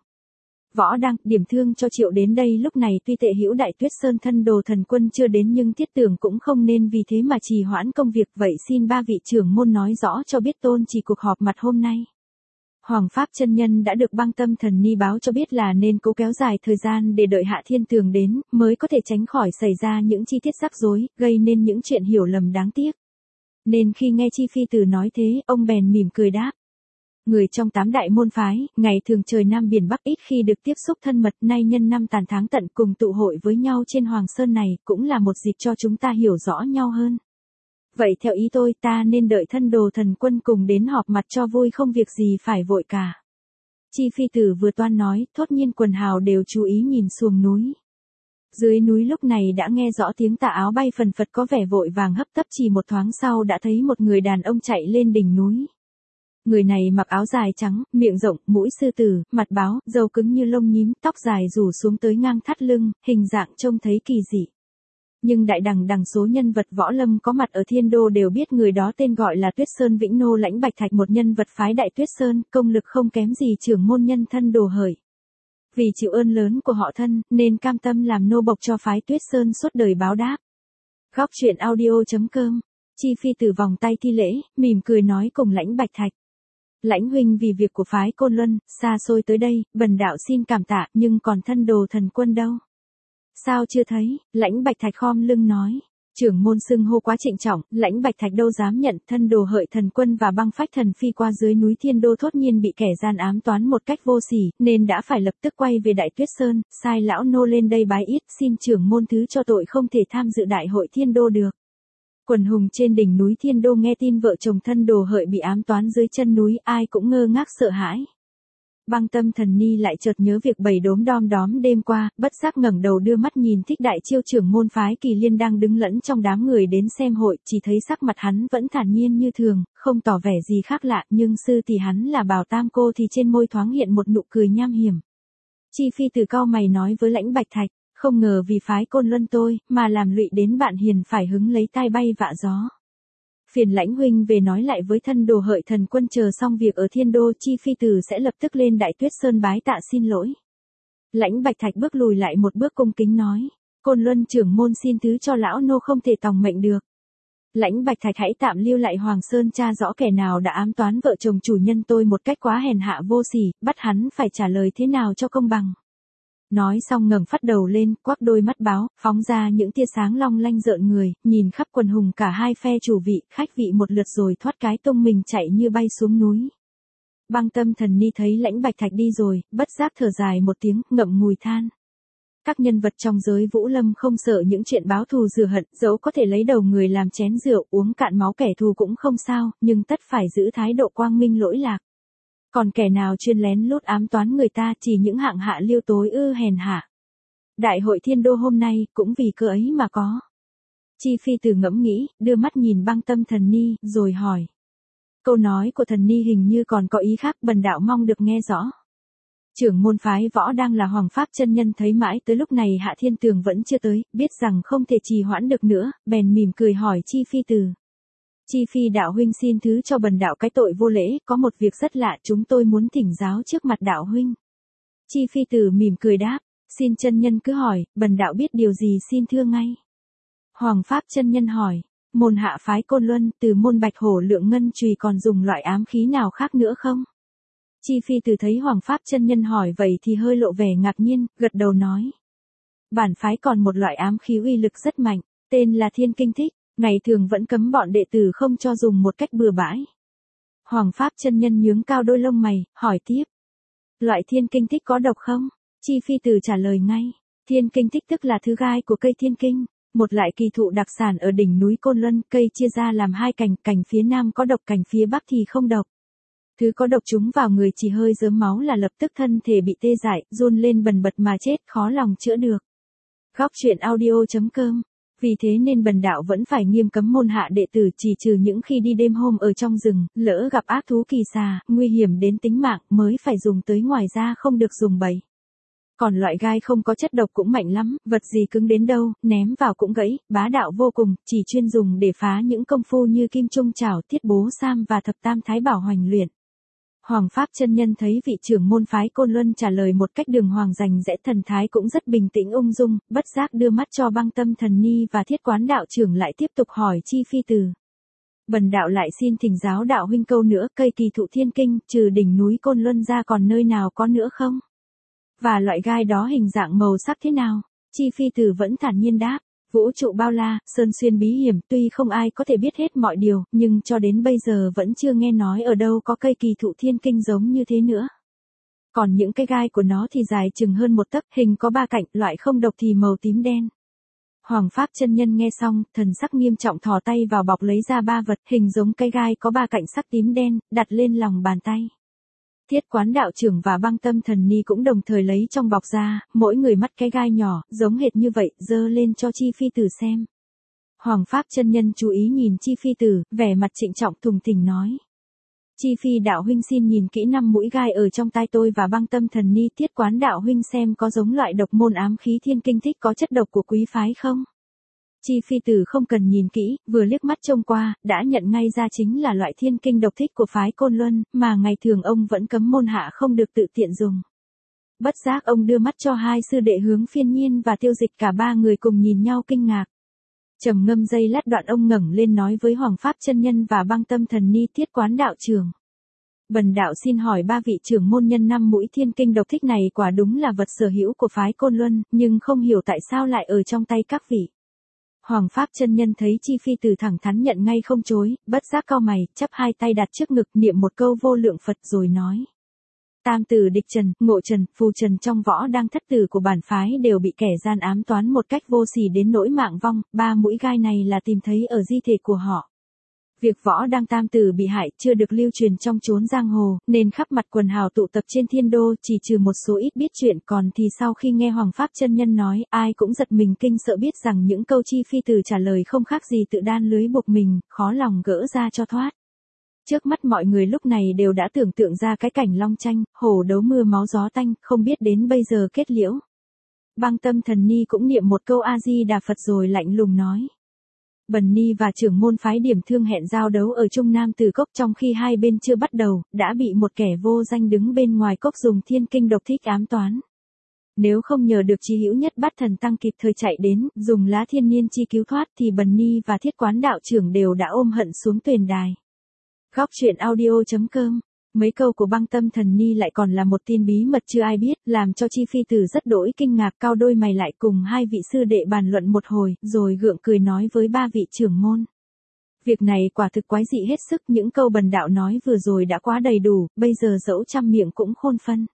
Võ Đang điểm thương cho Triệu đến đây lúc này. Tuy Tệ Hữu Đại Tuyết Sơn thân đồ thần quân chưa đến nhưng thiết tưởng cũng không nên vì thế mà trì hoãn công việc, vậy xin ba vị trưởng môn nói rõ cho biết tôn chỉ cuộc họp mặt hôm nay. Hoàng Pháp chân nhân đã được Băng Tâm Thần Ni báo cho biết là nên cố kéo dài thời gian để đợi Hạ Thiên Tường đến, mới có thể tránh khỏi xảy ra những chi tiết rắc rối, gây nên những chuyện hiểu lầm đáng tiếc. Nên khi nghe Chi Phi Tử nói thế, ông bèn mỉm cười đáp. Người trong tám đại môn phái, ngày thường trời Nam biển Bắc ít khi được tiếp xúc thân mật, nay nhân năm tàn tháng tận cùng tụ hội với nhau trên Hoàng Sơn này, cũng là một dịp cho chúng ta hiểu rõ nhau hơn. Vậy theo ý tôi, ta nên đợi thân đồ thần quân cùng đến họp mặt cho vui, không việc gì phải vội cả. Chi Phi Tử vừa toan nói, thốt nhiên quần hào đều chú ý nhìn xuồng núi. Dưới núi lúc này đã nghe rõ tiếng tà áo bay phần phật, có vẻ vội vàng hấp tấp, chỉ một thoáng sau đã thấy một người đàn ông chạy lên đỉnh núi. Người này mặc áo dài trắng, miệng rộng, mũi sư tử, mặt báo, râu cứng như lông nhím, tóc dài rủ xuống tới ngang thắt lưng, hình dạng trông thấy kỳ dị. Nhưng đại đằng đằng số nhân vật võ lâm có mặt ở Thiên Đô đều biết người đó tên gọi là Tuyết Sơn Vĩnh Nô Lãnh Bạch Thạch, một nhân vật phái Đại Tuyết Sơn, công lực không kém gì trưởng môn nhân thân đồ hởi. Vì chịu ơn lớn của họ thân, nên cam tâm làm nô bộc cho phái Tuyết Sơn suốt đời báo đáp. Góc truyện audio chấm com. Chi Phi Tử vòng tay thi lễ, mỉm cười nói cùng Lãnh Bạch Thạch. Lãnh huynh vì việc của phái Côn Luân, xa xôi tới đây, bần đạo xin cảm tạ, nhưng còn thân đồ thần quân đâu? Sao chưa thấy? Lãnh Bạch Thạch khom lưng nói. Trưởng môn xưng hô quá trịnh trọng, Lãnh Bạch Thạch đâu dám nhận. Thân đồ hợi thần quân và Băng Phách thần phi qua dưới núi Thiên Đô thốt nhiên bị kẻ gian ám toán một cách vô sỉ, nên đã phải lập tức quay về Đại Tuyết Sơn, sai lão nô lên đây bái yết, xin trưởng môn thứ cho tội không thể tham dự đại hội Thiên Đô được. Quần hùng trên đỉnh núi Thiên Đô nghe tin vợ chồng thân đồ hợi bị ám toán dưới chân núi, ai cũng ngơ ngác sợ hãi. Băng Tâm Thần Ni lại chợt nhớ việc bầy đốm đom đóm đêm qua, bất giác ngẩng đầu đưa mắt nhìn Thích Đại Chiêu trưởng môn phái Kỳ Liên đang đứng lẫn trong đám người đến xem hội, chỉ thấy sắc mặt hắn vẫn thản nhiên như thường, không tỏ vẻ gì khác lạ, nhưng sư tỷ hắn là Bảo Tam Cô thì trên môi thoáng hiện một nụ cười nham hiểm. Chi Phi Tử cau mày nói với Lãnh Bạch Thạch, không ngờ vì phái Côn Luân tôi, mà làm lụy đến bạn hiền phải hứng lấy tai bay vạ gió. Phiền Lãnh huynh về nói lại với thân đồ hợi thần quân chờ xong việc ở Thiên Đô, Chi Phi Tử sẽ lập tức lên Đại Tuyết Sơn bái tạ xin lỗi. Lãnh Bạch Thạch bước lùi lại một bước cung kính nói, Côn Luân trưởng môn xin thứ cho lão nô không thể tòng mệnh được. Lãnh Bạch Thạch hãy tạm lưu lại Hoàng Sơn tra rõ kẻ nào đã ám toán vợ chồng chủ nhân tôi một cách quá hèn hạ vô sỉ, bắt hắn phải trả lời thế nào cho công bằng. Nói xong ngẩng phát đầu lên, quắc đôi mắt báo, phóng ra những tia sáng long lanh rợn người, nhìn khắp quần hùng cả hai phe chủ vị, khách vị một lượt rồi thoát cái tung mình chạy như bay xuống núi. Băng Tâm Thần Ni thấy Lãnh Bạch Thạch đi rồi, bất giác thở dài một tiếng, ngậm ngùi than. Các nhân vật trong giới vũ lâm không sợ những chuyện báo thù rửa hận, dẫu có thể lấy đầu người làm chén rượu, uống cạn máu kẻ thù cũng không sao, nhưng tất phải giữ thái độ quang minh lỗi lạc. Còn kẻ nào chuyên lén lút ám toán người ta, chỉ những hạng hạ liêu tối ư hèn hạ. Đại hội Thiên Đô hôm nay, cũng vì cơ ấy mà có. Chi Phi Tử ngẫm nghĩ, đưa mắt nhìn Băng Tâm Thần Ni, rồi hỏi. Câu nói của Thần Ni hình như còn có ý khác, bần đạo mong được nghe rõ. Trưởng môn phái Võ đang là Hoàng Pháp chân nhân thấy mãi tới lúc này Hạ Thiên Tường vẫn chưa tới, biết rằng không thể trì hoãn được nữa, bèn mỉm cười hỏi Chi Phi Tử. Chi Phi đạo huynh xin thứ cho bần đạo cái tội vô lễ, có một việc rất lạ chúng tôi muốn thỉnh giáo trước mặt đạo huynh. Chi Phi Tử mỉm cười đáp, xin chân nhân cứ hỏi, bần đạo biết điều gì xin thưa ngay. Hoàng Pháp chân nhân hỏi, môn hạ phái Côn Luân, từ môn bạch hổ lượng ngân chùy còn dùng loại ám khí nào khác nữa không? Chi Phi Từ thấy Hoàng Pháp chân nhân hỏi vậy thì hơi lộ vẻ ngạc nhiên, gật đầu nói. Bản phái còn một loại ám khí uy lực rất mạnh, tên là Thiên Kinh Thích, ngày thường vẫn cấm bọn đệ tử không cho dùng một cách bừa bãi. Hoàng Pháp chân nhân nhướng cao đôi lông mày, hỏi tiếp. Loại Thiên Kinh Thích có độc không? Chi Phi Từ trả lời ngay. Thiên Kinh Thích tức là thứ gai của cây Thiên Kinh, một loại kỳ thụ đặc sản ở đỉnh núi Côn Luân, cây chia ra làm hai cành, cành phía nam có độc, cành phía bắc thì không độc. Thứ có độc chúng vào người chỉ hơi rớm máu là lập tức thân thể bị tê dại, run lên bần bật mà chết, khó lòng chữa được. Góc truyện audio chấm com. Vì thế nên bần đạo vẫn phải nghiêm cấm môn hạ đệ tử, chỉ trừ những khi đi đêm hôm ở trong rừng, lỡ gặp ác thú kỳ xà, nguy hiểm đến tính mạng mới phải dùng tới, ngoài ra không được dùng bậy. Còn loại gai không có chất độc cũng mạnh lắm, vật gì cứng đến đâu, ném vào cũng gãy, bá đạo vô cùng, chỉ chuyên dùng để phá những công phu như kim trung chảo, thiết bố sam và thập tam thái bảo hoành luyện. Hoàng Pháp chân nhân thấy vị trưởng môn phái Côn Luân trả lời một cách đường hoàng rành rẽ, thần thái cũng rất bình tĩnh ung dung, bất giác đưa mắt cho Băng Tâm Thần Ni và Thiết Quán đạo trưởng, lại tiếp tục hỏi Chi Phi Từ. Bần đạo lại xin thỉnh giáo đạo huynh câu nữa, cây kỳ thụ Thiên Kinh, trừ đỉnh núi Côn Luân ra còn nơi nào có nữa không? Và loại gai đó hình dạng màu sắc thế nào? Chi Phi Từ vẫn thản nhiên đáp. Vũ trụ bao la, sơn xuyên bí hiểm, tuy không ai có thể biết hết mọi điều, nhưng cho đến bây giờ vẫn chưa nghe nói ở đâu có cây kỳ thụ Thiên Kinh giống như thế nữa. Còn những cái gai của nó thì dài chừng hơn một tấc, hình có ba cạnh, loại không độc thì màu tím đen. Hoàng Pháp chân nhân nghe xong, thần sắc nghiêm trọng, thò tay vào bọc lấy ra ba vật, hình giống cây gai có ba cạnh sắc tím đen, đặt lên lòng bàn tay. Thiết Quán đạo trưởng và Băng Tâm Thần Ni cũng đồng thời lấy trong bọc ra, mỗi người mắt cái gai nhỏ, giống hệt như vậy, giơ lên cho Chi Phi Từ xem. Hoàng Pháp chân nhân chú ý nhìn Chi Phi Từ, vẻ mặt trịnh trọng thùng thình nói. Chi Phi đạo huynh xin nhìn kỹ năm mũi gai ở trong tay tôi và Băng Tâm Thần Ni, Thiết Quán đạo huynh xem có giống loại độc môn ám khí Thiên Kinh Thích có chất độc của quý phái không? Chi Phi Từ không cần nhìn kỹ, vừa liếc mắt trông qua, đã nhận ngay ra chính là loại Thiên Kinh độc thích của phái Côn Luân, mà ngày thường ông vẫn cấm môn hạ không được tự tiện dùng. Bất giác ông đưa mắt cho hai sư đệ Hướng Phiên Nhiên và Tiêu Dịch, cả ba người cùng nhìn nhau kinh ngạc. Trầm ngâm giây lát, đoạn ông ngẩng lên nói với Hoàng Pháp chân nhân và Băng Tâm Thần Ni, Thiết Quán đạo trưởng. Bần đạo xin hỏi ba vị trưởng môn nhân năm mũi Thiên Kinh độc thích này quả đúng là vật sở hữu của phái Côn Luân, nhưng không hiểu tại sao lại ở trong tay các vị. Hoàng Pháp chân nhân thấy Chi Phi Từ thẳng thắn nhận ngay không chối, bất giác cau mày, chắp hai tay đặt trước ngực, niệm một câu vô lượng Phật rồi nói. Tam tử địch trần, ngộ trần, phù trần trong võ đang thất tử của bản phái đều bị kẻ gian ám toán một cách vô sỉ đến nỗi mạng vong, ba mũi gai này là tìm thấy ở di thể của họ. Việc võ đang tam tử bị hại chưa được lưu truyền trong chốn giang hồ, nên khắp mặt quần hào tụ tập trên thiên đô, chỉ trừ một số ít biết chuyện, còn thì sau khi nghe Hoàng Pháp chân nhân nói, ai cũng giật mình kinh sợ, biết rằng những câu Chi Phi Từ trả lời không khác gì tự đan lưới buộc mình, khó lòng gỡ ra cho thoát. Trước mắt mọi người lúc này đều đã tưởng tượng ra cái cảnh long tranh, hổ đấu mưa máu gió tanh, không biết đến bây giờ kết liễu. Băng Tâm Thần Ni cũng niệm một câu A Di Đà Phật rồi lạnh lùng nói. Bần Ni và trưởng môn phái Điểm Thương hẹn giao đấu ở Trung Nam Từ Cốc, trong khi hai bên chưa bắt đầu, đã bị một kẻ vô danh đứng bên ngoài cốc dùng Thiên Kinh độc thích ám toán. Nếu không nhờ được Chí Hữu Nhất Bát Thần Tăng kịp thời chạy đến, dùng lá thiên niên chi cứu thoát thì Bần Ni và Thiết Quán đạo trưởng đều đã ôm hận xuống tuyền đài. Góc truyện audio chấm com. Mấy câu của Băng Tâm Thần Ni lại còn là một tin bí mật chưa ai biết, làm cho Chi Phi Từ rất đỗi kinh ngạc, cao đôi mày lại cùng hai vị sư đệ bàn luận một hồi, rồi gượng cười nói với ba vị trưởng môn. Việc này quả thực quái dị hết sức, những câu bần đạo nói vừa rồi đã quá đầy đủ, bây giờ dẫu trăm miệng cũng khôn phân.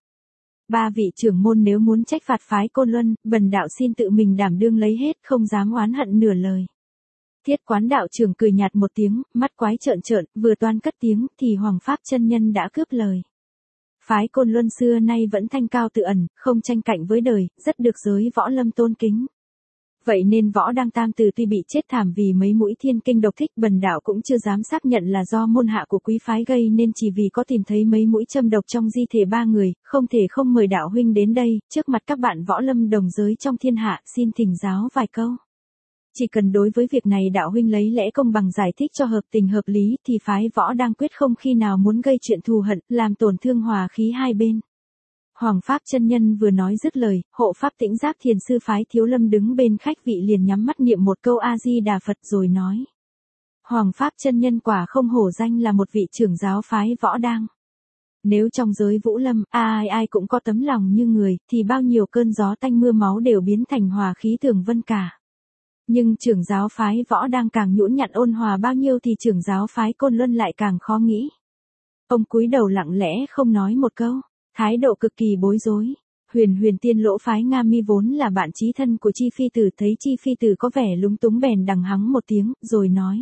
Ba vị trưởng môn nếu muốn trách phạt phái Côn Luân, bần đạo xin tự mình đảm đương lấy hết, không dám oán hận nửa lời. Thiết Quán đạo trưởng cười nhạt một tiếng, mắt quái trợn trợn, vừa toan cất tiếng thì Hoàng Pháp chân nhân đã cướp lời. Phái Côn Luân xưa nay vẫn thanh cao tự ẩn, không tranh cạnh với đời, rất được giới võ lâm tôn kính. Vậy nên võ đang tam từ tuy bị chết thảm vì mấy mũi Thiên Kinh độc thích, bần đạo cũng chưa dám xác nhận là do môn hạ của quý phái gây nên, chỉ vì có tìm thấy mấy mũi châm độc trong di thể ba người, không thể không mời đạo huynh đến đây, trước mặt các bạn võ lâm đồng giới trong thiên hạ, xin thỉnh giáo vài câu. Chỉ cần đối với việc này đạo huynh lấy lẽ công bằng giải thích cho hợp tình hợp lý, thì phái võ đang quyết không khi nào muốn gây chuyện thù hận, làm tổn thương hòa khí hai bên. Hoàng Pháp chân nhân vừa nói dứt lời, hộ pháp Tĩnh Giác thiền sư phái Thiếu Lâm đứng bên khách vị liền nhắm mắt niệm một câu A Di Đà Phật rồi nói. Hoàng Pháp chân nhân quả không hổ danh là một vị trưởng giáo phái Võ Đang. Nếu trong giới Vũ Lâm, ai ai cũng có tấm lòng như người, thì bao nhiêu cơn gió tanh mưa máu đều biến thành hòa khí tường vân cả. Nhưng trưởng giáo phái Võ Đang càng nhũn nhặn ôn hòa bao nhiêu thì trưởng giáo phái Côn Luân lại càng khó nghĩ. Ông cúi đầu lặng lẽ không nói một câu, thái độ cực kỳ bối rối. Huyền Huyền Tiên Lỗ phái Nga Mi vốn là bạn chí thân của Chi Phi Tử, thấy Chi Phi Tử có vẻ lúng túng bèn đằng hắng một tiếng, rồi nói.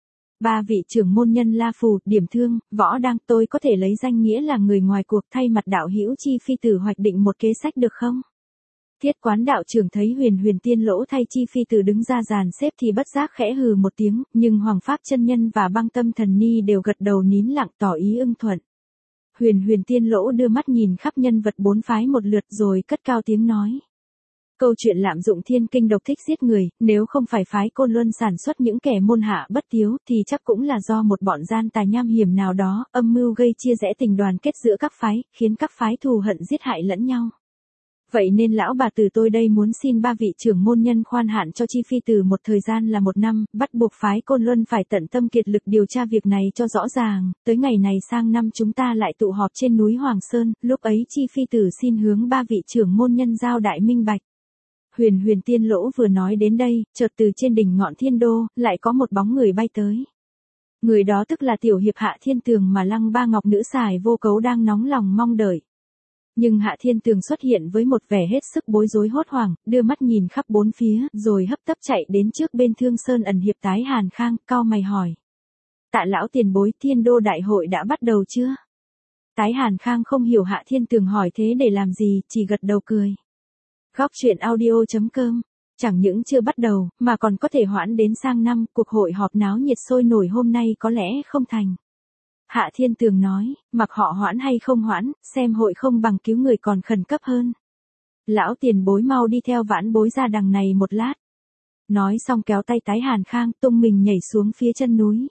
Ba vị trưởng môn nhân La Phù, Điểm Thương, Võ Đang, tôi có thể lấy danh nghĩa là người ngoài cuộc thay mặt đạo hữu Chi Phi Tử hoạch định một kế sách được không? Thiết Quán đạo trưởng thấy Huyền Huyền Tiên Lỗ thay Chi Phi Tử đứng ra dàn xếp thì bất giác khẽ hừ một tiếng, nhưng Hoàng Pháp chân nhân và Băng Tâm Thần Ni đều gật đầu nín lặng tỏ ý ưng thuận. Huyền Huyền Tiên Lỗ đưa mắt nhìn khắp nhân vật bốn phái một lượt rồi cất cao tiếng nói. Câu chuyện lạm dụng thiên kinh độc thích giết người, nếu không phải phái Côn Luân sản xuất những kẻ môn hạ bất tiếu thì chắc cũng là do một bọn gian tài nham hiểm nào đó, âm mưu gây chia rẽ tình đoàn kết giữa các phái, khiến các phái thù hận giết hại lẫn nhau. Vậy nên lão bà tử tôi đây muốn xin ba vị trưởng môn nhân khoan hạn cho Chi Phi Tử một thời gian là một năm, bắt buộc phái Côn Luân phải tận tâm kiệt lực điều tra việc này cho rõ ràng, tới ngày này sang năm chúng ta lại tụ họp trên núi Hoàng Sơn, lúc ấy Chi Phi Tử xin hướng ba vị trưởng môn nhân giao đại minh bạch. Huyền Huyền Tiên Lỗ vừa nói đến đây, chợt từ trên đỉnh ngọn Thiên Đô, lại có một bóng người bay tới. Người đó tức là tiểu hiệp Hạ Thiên Tường mà Lăng Ba Ngọc nữ xài Vô Cấu đang nóng lòng mong đợi. Nhưng Hạ Thiên Tường xuất hiện với một vẻ hết sức bối rối hốt hoảng, đưa mắt nhìn khắp bốn phía, rồi hấp tấp chạy đến trước bên Thương Sơn ẩn hiệp Tái Hàn Khang, cau mày hỏi. Tạ lão tiền bối, Thiên Đô đại hội đã bắt đầu chưa? Tái Hàn Khang không hiểu Hạ Thiên Tường hỏi thế để làm gì, chỉ gật đầu cười. Góc truyện audio chấm com. Chẳng những chưa bắt đầu, mà còn có thể hoãn đến sang năm, cuộc hội họp náo nhiệt sôi nổi hôm nay có lẽ không thành. Hạ Thiên Tường nói, mặc họ hoãn hay không hoãn, xem hội không bằng cứu người còn khẩn cấp hơn. Lão tiền bối mau đi theo vãn bối ra đằng này một lát. Nói xong kéo tay Tái Hàn Khang tung mình nhảy xuống phía chân núi.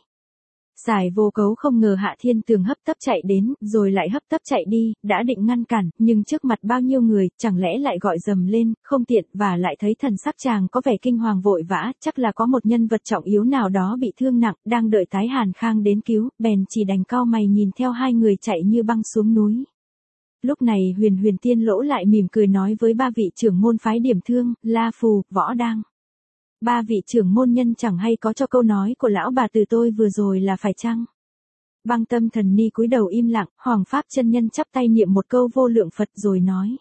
Sài Vô Cấu không ngờ Hạ Thiên Tường hấp tấp chạy đến, rồi lại hấp tấp chạy đi, đã định ngăn cản, nhưng trước mặt bao nhiêu người, chẳng lẽ lại gọi dầm lên, không tiện, và lại thấy thần sắc chàng có vẻ kinh hoàng vội vã, chắc là có một nhân vật trọng yếu nào đó bị thương nặng, đang đợi Tái Hàn Khang đến cứu, bèn chỉ đành cau mày nhìn theo hai người chạy như băng xuống núi. Lúc này Huyền Huyền Tiên Lỗ lại mỉm cười nói với ba vị trưởng môn phái Điểm Thương, La Phù, Võ Đang. Ba vị trưởng môn nhân chẳng hay có cho câu nói của lão bà từ tôi vừa rồi là phải chăng? Băng Tâm Thần Ni cúi đầu im lặng, Hoàng Pháp chân nhân chắp tay niệm một câu vô lượng Phật rồi nói.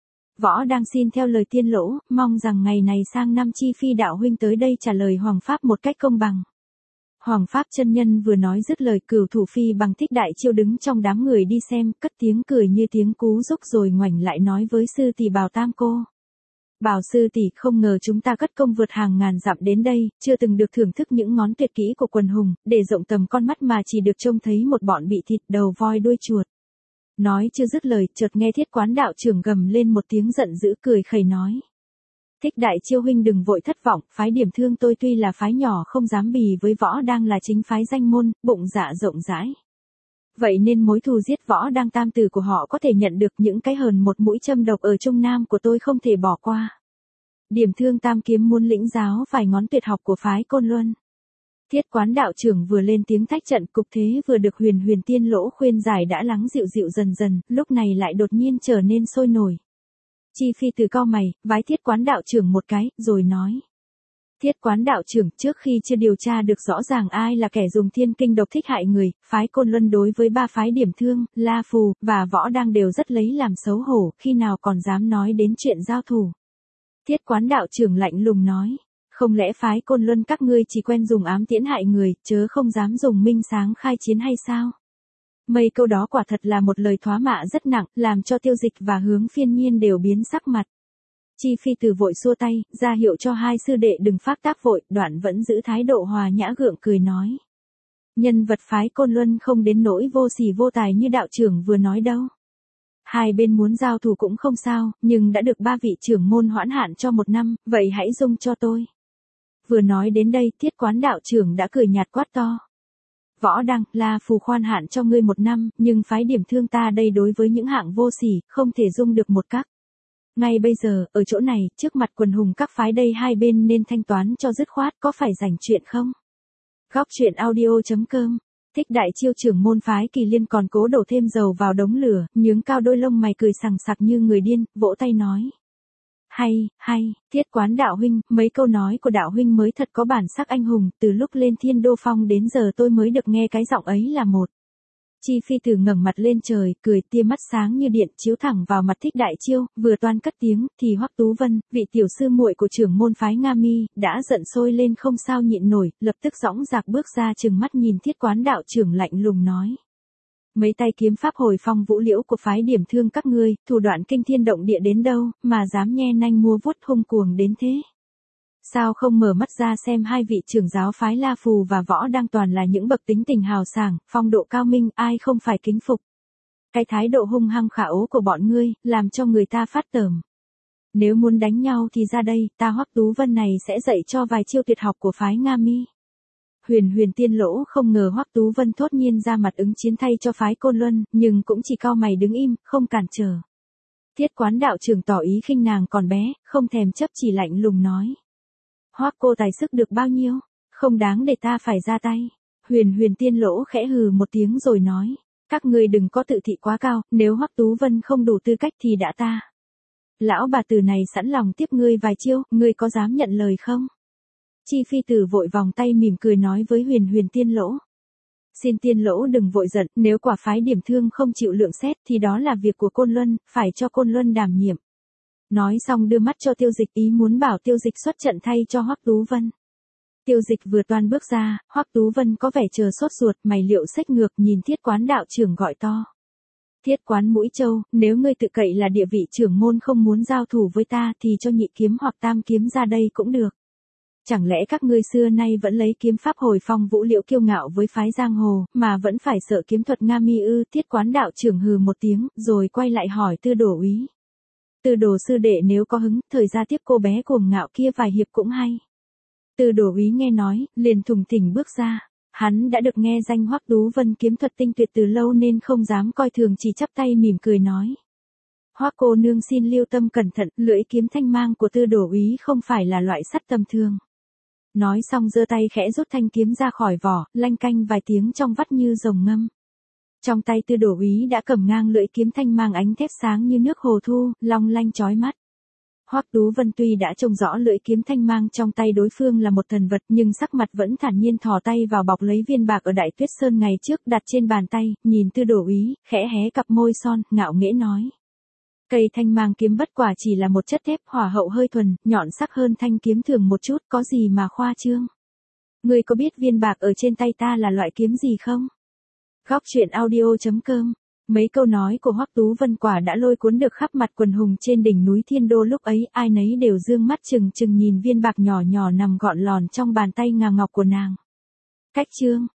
Võ Đang xin theo lời Tiên Lỗ, mong rằng ngày này sang năm Chi Phi đạo huynh tới đây trả lời Hoàng Pháp một cách công bằng. Hoàng Pháp chân nhân vừa nói dứt lời, Cửu Thủ Phi Bằng Thích Đại Chiêu đứng trong đám người đi xem, cất tiếng cười như tiếng cú rúc rồi ngoảnh lại nói với sư tỷ Bảo Tam cô. Bảo sư tỷ, không ngờ chúng ta cất công vượt hàng ngàn dặm đến đây, chưa từng được thưởng thức những ngón tuyệt kỹ của quần hùng, để rộng tầm con mắt mà chỉ được trông thấy một bọn bị thịt đầu voi đuôi chuột. Nói chưa dứt lời, chợt nghe Thiết Quán đạo trưởng gầm lên một tiếng giận dữ cười khẩy nói. Thích Đại Chiêu huynh đừng vội thất vọng, phái Điểm Thương tôi tuy là phái nhỏ không dám bì với Võ Đang là chính phái danh môn, bụng dạ rộng rãi. Vậy nên mối thù giết Võ Đang tam tử của họ có thể nhận được, những cái hờn một mũi châm độc ở Trung Nam của tôi không thể bỏ qua. Điểm Thương tam kiếm muốn lĩnh giáo vài ngón tuyệt học của phái Côn Luân. Thiết Quán đạo trưởng vừa lên tiếng thách trận, cục thế vừa được Huyền Huyền Tiên Lỗ khuyên giải đã lắng dịu dịu dần dần, lúc này lại đột nhiên trở nên sôi nổi. Chi Phi từ cau mày, vái Thiết Quán đạo trưởng một cái, rồi nói. Thiết Quán đạo trưởng, trước khi chưa điều tra được rõ ràng ai là kẻ dùng thiên kinh độc thích hại người, phái Côn Luân đối với ba phái Điểm Thương, La Phù, và Võ Đang đều rất lấy làm xấu hổ, khi nào còn dám nói đến chuyện giao thủ. Thiết Quán đạo trưởng lạnh lùng nói, không lẽ phái Côn Luân các ngươi chỉ quen dùng ám tiễn hại người, chớ không dám dùng minh sáng khai chiến hay sao? Mấy câu đó quả thật là một lời thóa mạ rất nặng, làm cho Tiêu Dịch và Hướng Phiên Nhiên đều biến sắc mặt. Chi Phi từ vội xua tay, ra hiệu cho hai sư đệ đừng phát tác vội, đoạn vẫn giữ thái độ hòa nhã gượng cười nói. Nhân vật phái Côn Luân không đến nỗi vô sỉ vô tài như đạo trưởng vừa nói đâu. Hai bên muốn giao thủ cũng không sao, nhưng đã được ba vị trưởng môn hoãn hạn cho một năm, vậy hãy dung cho tôi. Vừa nói đến đây, Thiết Quán đạo trưởng đã cười nhạt quát to. Võ Đang, La Phù khoan hạn cho ngươi một năm, nhưng phái Điểm Thương ta đây đối với những hạng vô sỉ, không thể dung được một các. Ngay bây giờ, ở chỗ này, trước mặt quần hùng các phái đây hai bên nên thanh toán cho dứt khoát, có phải rảnh chuyện không? Góc truyện audio.com. Thích Đại Chiêu trưởng môn phái Kỳ Liên còn cố đổ thêm dầu vào đống lửa, nhướng cao đôi lông mày cười sằng sặc như người điên, vỗ tay nói. Hay, hay, Thiết Quán đạo huynh, mấy câu nói của đạo huynh mới thật có bản sắc anh hùng, từ lúc lên Thiên Đô Phong đến giờ tôi mới được nghe cái giọng ấy là một. Chi Phi Tử ngẩng mặt lên trời, cười, tia mắt sáng như điện chiếu thẳng vào mặt Thích Đại Chiêu, vừa toan cất tiếng, thì Hoắc Tú Vân, vị tiểu sư muội của trưởng môn phái Nga Mi, đã giận sôi lên không sao nhịn nổi, lập tức dõng dạc bước ra trừng mắt nhìn Thiết Quán đạo trưởng lạnh lùng nói. Mấy tay kiếm pháp hồi phong vũ liễu của phái Điểm Thương các ngươi, thủ đoạn kinh thiên động địa đến đâu, mà dám nhe nanh mua vuốt hung cuồng đến thế? Sao không mở mắt ra xem hai vị trưởng giáo phái La Phù và Võ đang toàn là những bậc tính tình hào sảng, phong độ cao minh, ai không phải kính phục. Cái thái độ hung hăng khả ố của bọn ngươi, làm cho người ta phát tởm. Nếu muốn đánh nhau thì ra đây, ta Hoắc Tú Vân này sẽ dạy cho vài chiêu tuyệt học của phái Nga Mi. Huyền Huyền Tiên Lỗ không ngờ Hoắc Tú Vân thốt nhiên ra mặt ứng chiến thay cho phái Côn Luân, nhưng cũng chỉ cau mày đứng im, không cản trở. Thiết Quán đạo trưởng tỏ ý khinh nàng còn bé, không thèm chấp chỉ lạnh lùng nói. Hoắc cô tài sức được bao nhiêu, không đáng để ta phải ra tay. Huyền Huyền Tiên Lỗ khẽ hừ một tiếng rồi nói, các ngươi đừng có tự thị quá cao, nếu Hoắc Tú Vân không đủ tư cách thì đã ta. Lão bà tử này sẵn lòng tiếp ngươi vài chiêu, ngươi có dám nhận lời không? Chi Phi Tử vội vòng tay mỉm cười nói với Huyền Huyền Tiên Lỗ. Xin Tiên Lỗ đừng vội giận, nếu quả phái Điểm Thương không chịu lượng xét thì đó là việc của Côn Luân, phải cho Côn Luân đảm nhiệm. Nói xong đưa mắt cho Tiêu Dịch, ý muốn bảo Tiêu Dịch xuất trận thay cho Hoắc Tú Vân. Tiêu Dịch vừa toan bước ra, Hoắc Tú Vân có vẻ chờ sốt ruột, mày liệu xếch ngược nhìn Thiết Quán đạo trưởng gọi to. Thiết Quán Mũi Châu, nếu ngươi tự cậy là địa vị trưởng môn không muốn giao thủ với ta thì cho nhị kiếm hoặc tam kiếm ra đây cũng được. Chẳng lẽ các ngươi xưa nay vẫn lấy kiếm pháp hồi phong vũ liễu kiêu ngạo với phái giang hồ, mà vẫn phải sợ kiếm thuật Nga Mi ư? Thiết Quán đạo trưởng hừ một tiếng, rồi quay lại hỏi Tư Đồ úy. Tư Đồ sư đệ nếu có hứng, thời ra tiếp cô bé cuồng ngạo kia vài hiệp cũng hay. Tư Đồ úy nghe nói, liền thùng thình bước ra. Hắn đã được nghe danh Hoắc Tú Vân kiếm thuật tinh tuyệt từ lâu nên không dám coi thường, chỉ chắp tay mỉm cười nói. Hoắc cô nương xin lưu tâm cẩn thận, lưỡi kiếm thanh mang của Tư Đồ úy không phải là loại sắt tầm thường. Nói xong giơ tay khẽ rút thanh kiếm ra khỏi vỏ, lanh canh vài tiếng trong vắt như rồng ngâm. Trong tay Tư Đồ úy đã cầm ngang lưỡi kiếm thanh mang ánh thép sáng như nước hồ thu, long lanh chói mắt. Hoắc Tú Vân tuy đã trông rõ lưỡi kiếm thanh mang trong tay đối phương là một thần vật, nhưng sắc mặt vẫn thản nhiên thò tay vào bọc lấy viên bạc ở Đại Tuyết Sơn ngày trước đặt trên bàn tay, nhìn Tư Đồ úy, khẽ hé cặp môi son, ngạo nghễ nói. Cây thanh mang kiếm bất quả chỉ là một chất thép hỏa hậu hơi thuần, nhọn sắc hơn thanh kiếm thường một chút, có gì mà khoa trương. Ngươi có biết viên bạc ở trên tay ta là loại kiếm gì không? Góc truyện audio.com. Mấy câu nói của Hoắc Tú Vân quả đã lôi cuốn được khắp mặt quần hùng trên đỉnh núi Thiên Đô, lúc ấy ai nấy đều dương mắt chừng chừng nhìn viên bạc nhỏ nhỏ nằm gọn lòn trong bàn tay ngà ngọc của nàng. Cách chương